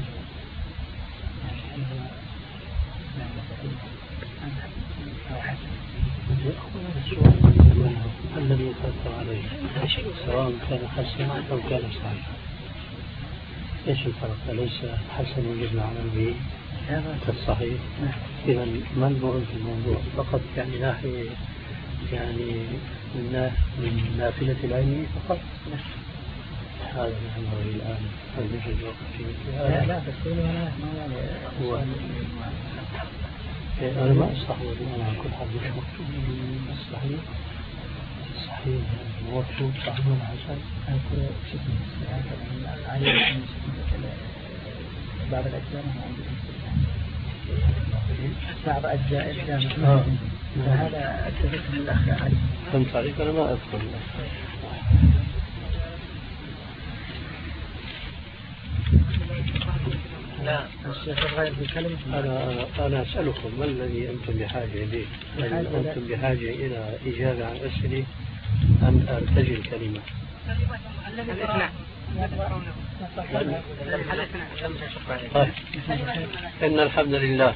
الذي يترتب عليه سواء كان حسنا أو كان صحيحا. ايش الفرق؟ أليس حسن يجب العمل به كالصحيح؟ إذا ما المهم في الموضوع؟ فقط يعني ناحية يعني من نافلة العلم فقط. هذا نحن الآن هل يوجد وقت في هذا؟ لا بس هو أنا ما أستحوذ أنا على كل حد مش مكتوب الصحيح صحيح موجود صحيح حسن أكو عليه بعض الأجزاء بعض أجزاء الجامعة فهذا أكتبت من الأخ علي. فهمت عليك؟ أنا ما أذكر. لا الشيخ الغير بكلمة. أنا أسألكم ما الذي أنتم بحاجة إليه؟ هل أنتم بحاجة إلى إجابة عن أسئلة أم أرتجل كلمة؟ طيب. إن الحمد لله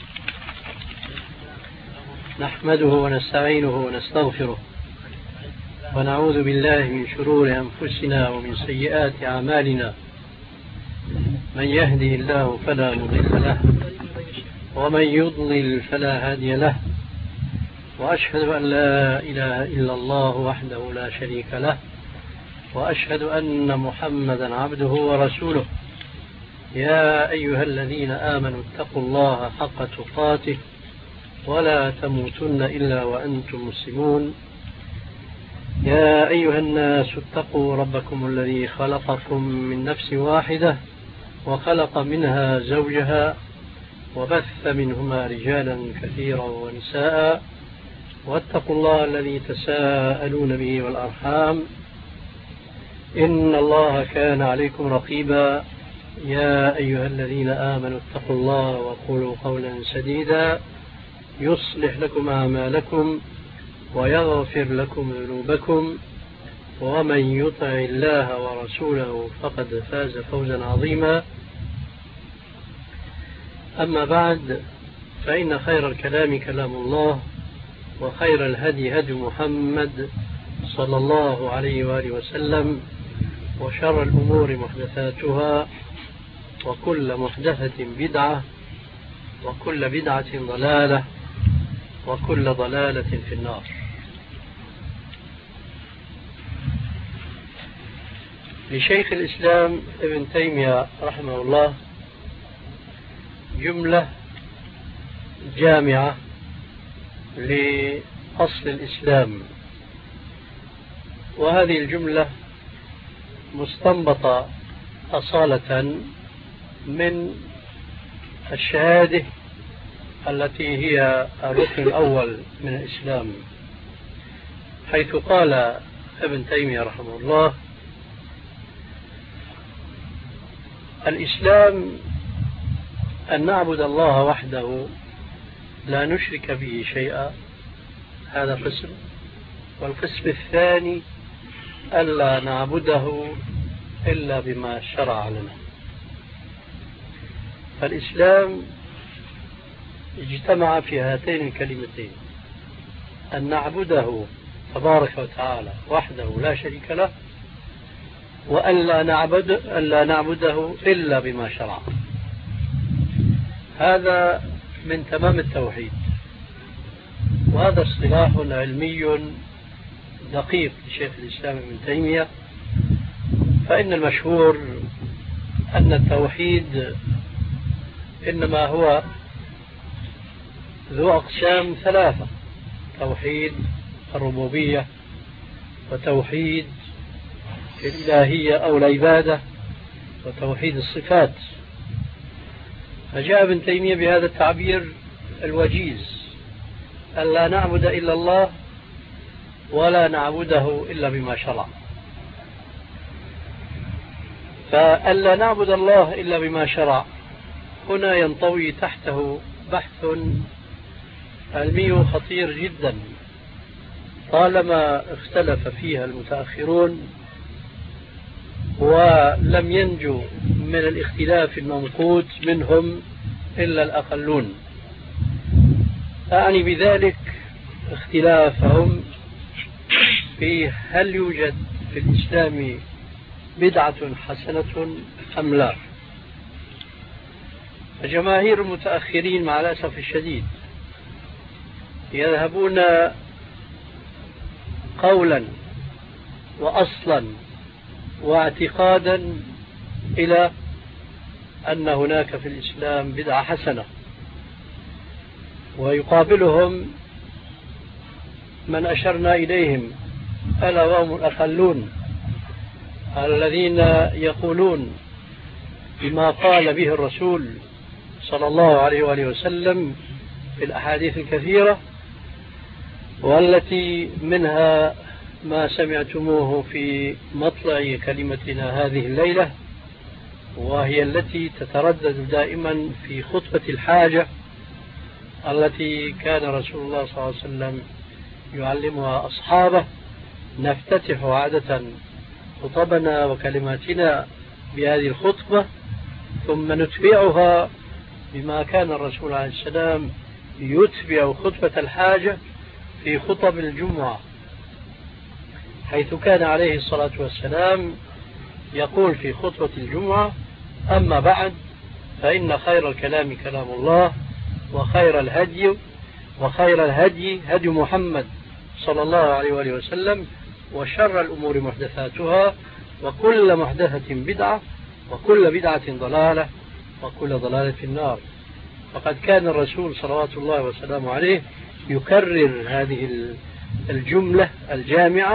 نحمده ونستعينه ونستغفره ونعوذ بالله من شرور أنفسنا ومن سيئات أعمالنا. من يهده الله فلا مضل له ومن يضلل فلا هادي له، وأشهد أن لا إله إلا الله وحده لا شريك له، وأشهد أن محمدا عبده ورسوله. يا أيها الذين آمنوا اتقوا الله حق تقاته ولا تموتن إلا وأنتم مسلمون. يا أيها الناس اتقوا ربكم الذي خلقكم من نفس واحدة وخلق منها زوجها وبث منهما رجالا كثيرا ونساء، واتقوا الله الذي تساءلون به والأرحام إن الله كان عليكم رقيبا. يا أيها الذين آمنوا اتقوا الله وقولوا قولا سديدا يصلح لكم أعمالكم ويغفر لكم ذنوبكم، ومن يطع الله ورسوله فقد فاز فوزا عظيما. أما بعد، فإن خير الكلام كلام الله، وخير الهدي هدي محمد صلى الله عليه وآله وسلم، وشر الأمور محدثاتها، وكل محدثة بدعة، وكل بدعة ضلالة، وكل ضلالة في النار. لشيخ الإسلام ابن تيمية رحمه الله جملة جامعة لأصل الإسلام، وهذه الجملة مستنبطة أصالة من الشهادة التي هي الركن الأول من الإسلام، حيث قال ابن تيمية رحمه الله: الإسلام أن نعبد الله وحده لا نشرك به شيئا، هذا قسم. والقسم الثاني ألا نعبده إلا بما شرع لنا. فالإسلام اجتمع في هاتين الكلمتين: أن نعبده تبارك وتعالى وحده لا شريك له، وأن لا نعبده إلا بما شرع. هذا من تمام التوحيد، وهذا اصطلاح علمي دقيق لشيخ الإسلام ابن تيمية. فإن المشهور أن التوحيد إنما هو ذو أقسام ثلاثة: توحيد الربوبية، وتوحيد الإلهية أو العبادة، وتوحيد الصفات. فجاء ابن تيمية بهذا التعبير الوجيز: ألا نعبد إلا الله ولا نعبده إلا بما شرع. فألا نعبد الله إلا بما شرع هنا ينطوي تحته بحث علمي خطير جدا، طالما اختلف فيها المتأخرون ولم ينجو من الاختلاف الممقوت منهم إلا الأقلون. أعني بذلك اختلافهم في هل يوجد في الإسلام بدعة حسنة أم لا. جماهير المتأخرين مع الأسف الشديد يذهبون قولا وأصلا واعتقادا إلى أن هناك في الإسلام بدعة حسنة، ويقابلهم من أشرنا إليهم ألا وهم الأقلون الذين يقولون بما قال به الرسول صلى الله عليه وآله وسلم في الأحاديث الكثيرة، والتي منها ما سمعتموه في مطلع كلمتنا هذه الليلة، وهي التي تتردد دائما في خطبة الحاجة التي كان رسول الله صلى الله عليه وسلم يعلمها أصحابه. نفتتح عادة خطبنا وكلماتنا بهذه الخطبة، ثم نتبعها بما كان الرسول عليه السلام يتبع خطبة الحاجة في خطب الجمعة، حيث كان عليه الصلاة والسلام يقول في خطبة الجمعة: أما بعد فإن خير الكلام كلام الله، وخير الهدي هدي محمد صلى الله عليه وآله وسلم، وشر الأمور محدثاتها، وكل محدثة بدعة، وكل بدعة ضلالة، وكل ضلالة في النار. فقد كان الرسول صلوات الله وسلامه عليه يكرر هذه الجملة الجامعة: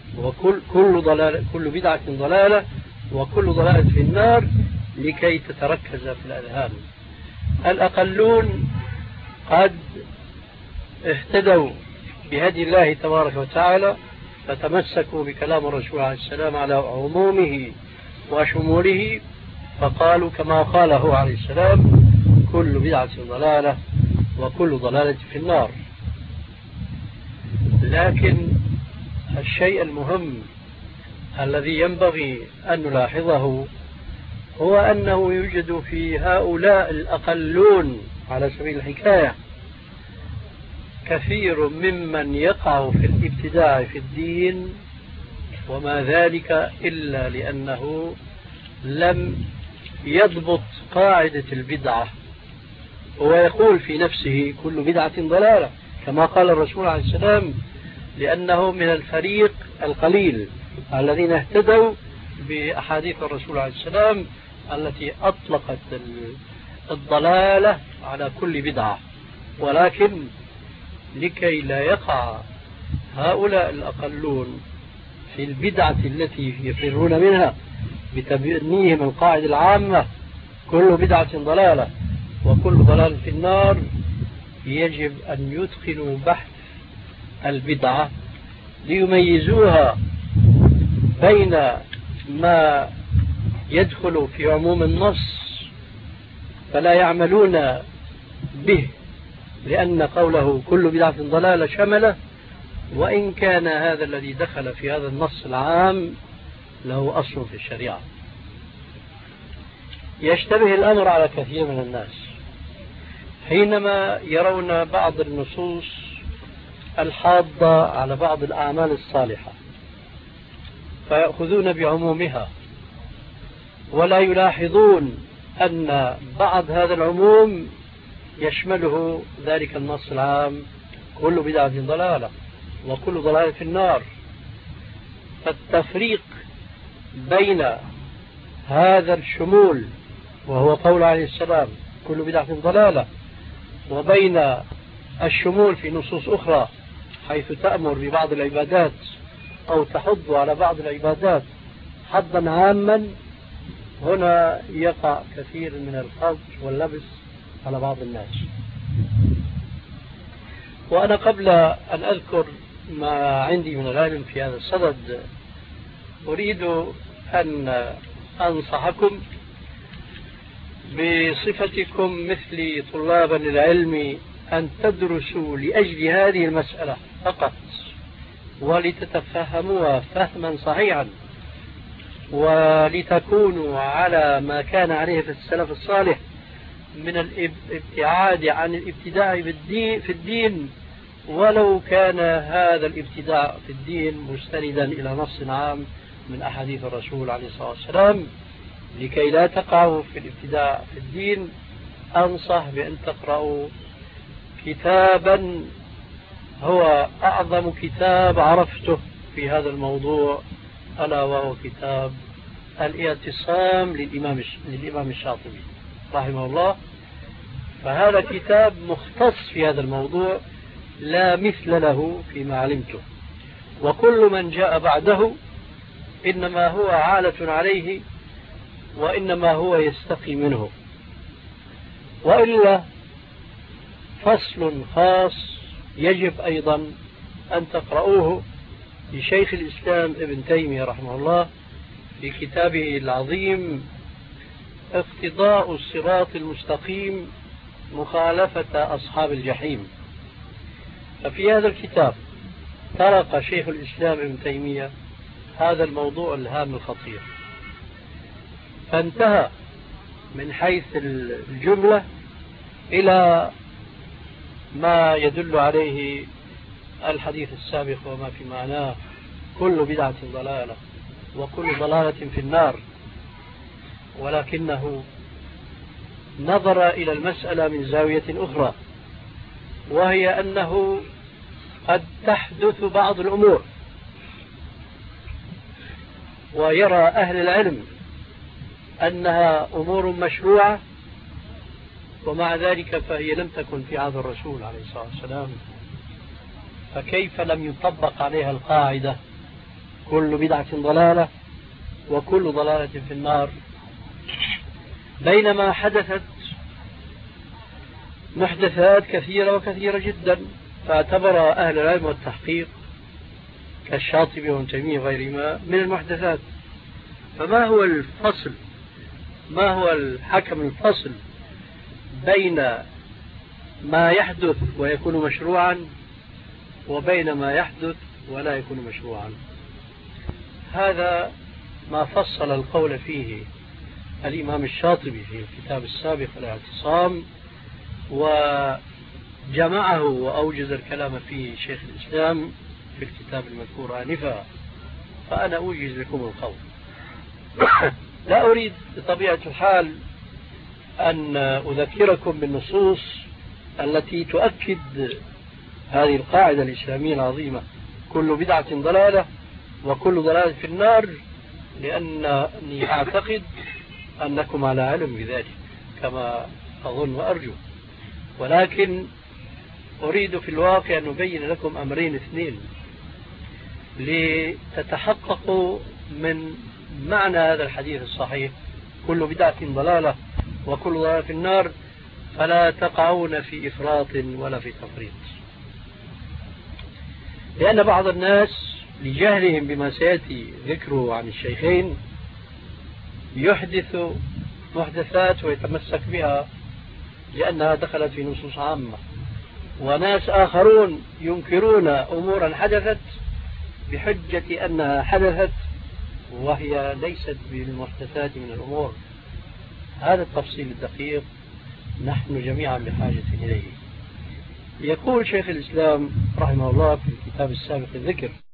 كل بدعة ضلالة، وكل ضلالة في النار، لكي تتركز في الأذهان. الأقلون قد اهتدوا بهدي الله تبارك وتعالى، فتمسكوا بكلام الرسول عليه السلام على عمومه وشموله، فقالوا كما قاله عليه السلام: كل بدعة ضلالة، وكل ضلالة في النار. لكن الشيء المهم الذي ينبغي أن نلاحظه هو أنه يوجد في هؤلاء الأقلون على سبيل الحكاية كثير ممن يقع في الابتداع في الدين، وما ذلك إلا لأنه لم يضبط قاعدة البدعة. هو يقول في نفسه: كل بدعة ضلالة، كما قال الرسول عليه السلام، لأنه من الفريق القليل الذين اهتدوا بأحاديث الرسول عليه السلام التي أطلقت الضلالة على كل بدعة. ولكن لكي لا يقع هؤلاء الأقلون في البدعة التي يفرون منها بتبنيهم القاعدة العامة: كل بدعة ضلالة، وكل ضلال في النار، يجب أن يدخلوا بحث البدعة ليميزوها بين ما يدخل في عموم النص فلا يعملون به لأن قوله كل بدعة ضلالة شمله، وإن كان هذا الذي دخل في هذا النص العام له أصل في الشريعة. يشتبه الأمر على كثير من الناس حينما يرون بعض النصوص الحاضة على بعض الأعمال الصالحة فيأخذون بعمومها ولا يلاحظون أن بعض هذا العموم يشمله ذلك النص العام: كل بدعة ضلالة وكل ضلالة في النار. فالتفريق بين هذا الشمول وهو قول عليه السلام كل بدعة ضلالة وبين الشمول في نصوص أخرى حيث تأمر ببعض العبادات أو تحض على بعض العبادات حضا عاما، هنا يقع كثير من الخلط واللبس على بعض الناس. وأنا قبل أن أذكر ما عندي من العلم في هذا الصدد أريد أن أنصحكم بصفتكم مثل طلابا للعلم أن تدرسوا لأجل هذه المسألة فقط ولتتفهموها فهما صحيحا ولتكونوا على ما كان عليه في السلف الصالح من الابتعاد عن الابتداع في الدين، ولو كان هذا الابتداع في الدين مستندا إلى نص عام من أحاديث الرسول عليه الصلاة والسلام. لكي لا تقعوا في الابتداع في الدين أنصح بأن تقرأوا كتابا هو أعظم كتاب عرفته في هذا الموضوع، ألا وهو كتاب الاعتصام للإمام الشاطبي رحمه الله. فهذا كتاب مختص في هذا الموضوع لا مثل له فيما علمته، وكل من جاء بعده إنما هو عالة عليه وإنما هو يستقي منه. وإلا فصل خاص يجب أيضا أن تقرؤوه لشيخ الإسلام ابن تيمية رحمه الله في كتابه العظيم اقتضاء الصراط المستقيم مخالفة أصحاب الجحيم. ففي هذا الكتاب طرق شيخ الإسلام ابن تيمية هذا الموضوع الهام الخطير، فانتهى من حيث الجملة إلى ما يدل عليه الحديث السابق وما في معناه: كل بدعة ضلالة وكل ضلالة في النار. ولكنه نظر إلى المسألة من زاوية أخرى، وهي أنه قد تحدث بعض الأمور ويرى أهل العلم أنها أمور مشروعة، ومع ذلك فهي لم تكن في عهد الرسول عليه الصلاة والسلام، فكيف لم يطبق عليها القاعدة كل بدعة ضلالة وكل ضلالة في النار، بينما حدثت محدثات كثيرة وكثيرة جدا فاعتبر أهل العلم والتحقيق كالشاطبي وابن تيمية وغيرهما من المحدثات. فما هو الفصل، ما هو الحكم الفصل بين ما يحدث ويكون مشروعا وبين ما يحدث ولا يكون مشروعا؟ هذا ما فصل القول فيه الإمام الشاطبي في الكتاب السابق الاعتصام، وجمعه وأوجز الكلام فيه شيخ الإسلام في الكتاب المذكور آنفا. فأنا أوجز لكم القول. لا أريد بطبيعة الحال أن أذكركم بالنصوص التي تؤكد هذه القاعدة الإسلامية العظيمة: كل بدعة ضلالة وكل ضلالة في النار، لأنني أعتقد أنكم على علم بذلك كما أظن وأرجو. ولكن أريد في الواقع أن أبين لكم أمرين اثنين لتتحققوا من معنى هذا الحديث الصحيح: كل بدعة ضلالة وكل ضلالة في النار، فلا تقعون في إفراط ولا في تفريط. لأن بعض الناس لجهلهم بما سيأتي ذكره عن الشيخين يحدث محدثات ويتمسك بها لأنها دخلت في نصوص عامة، وناس آخرون ينكرون أمورا حدثت بحجة أنها حدثت وهي ليست بالمحدثات من الأمور. هذا التفصيل الدقيق نحن جميعا بحاجة إليه. يقول شيخ الإسلام رحمه الله في الكتاب السابق الذكر: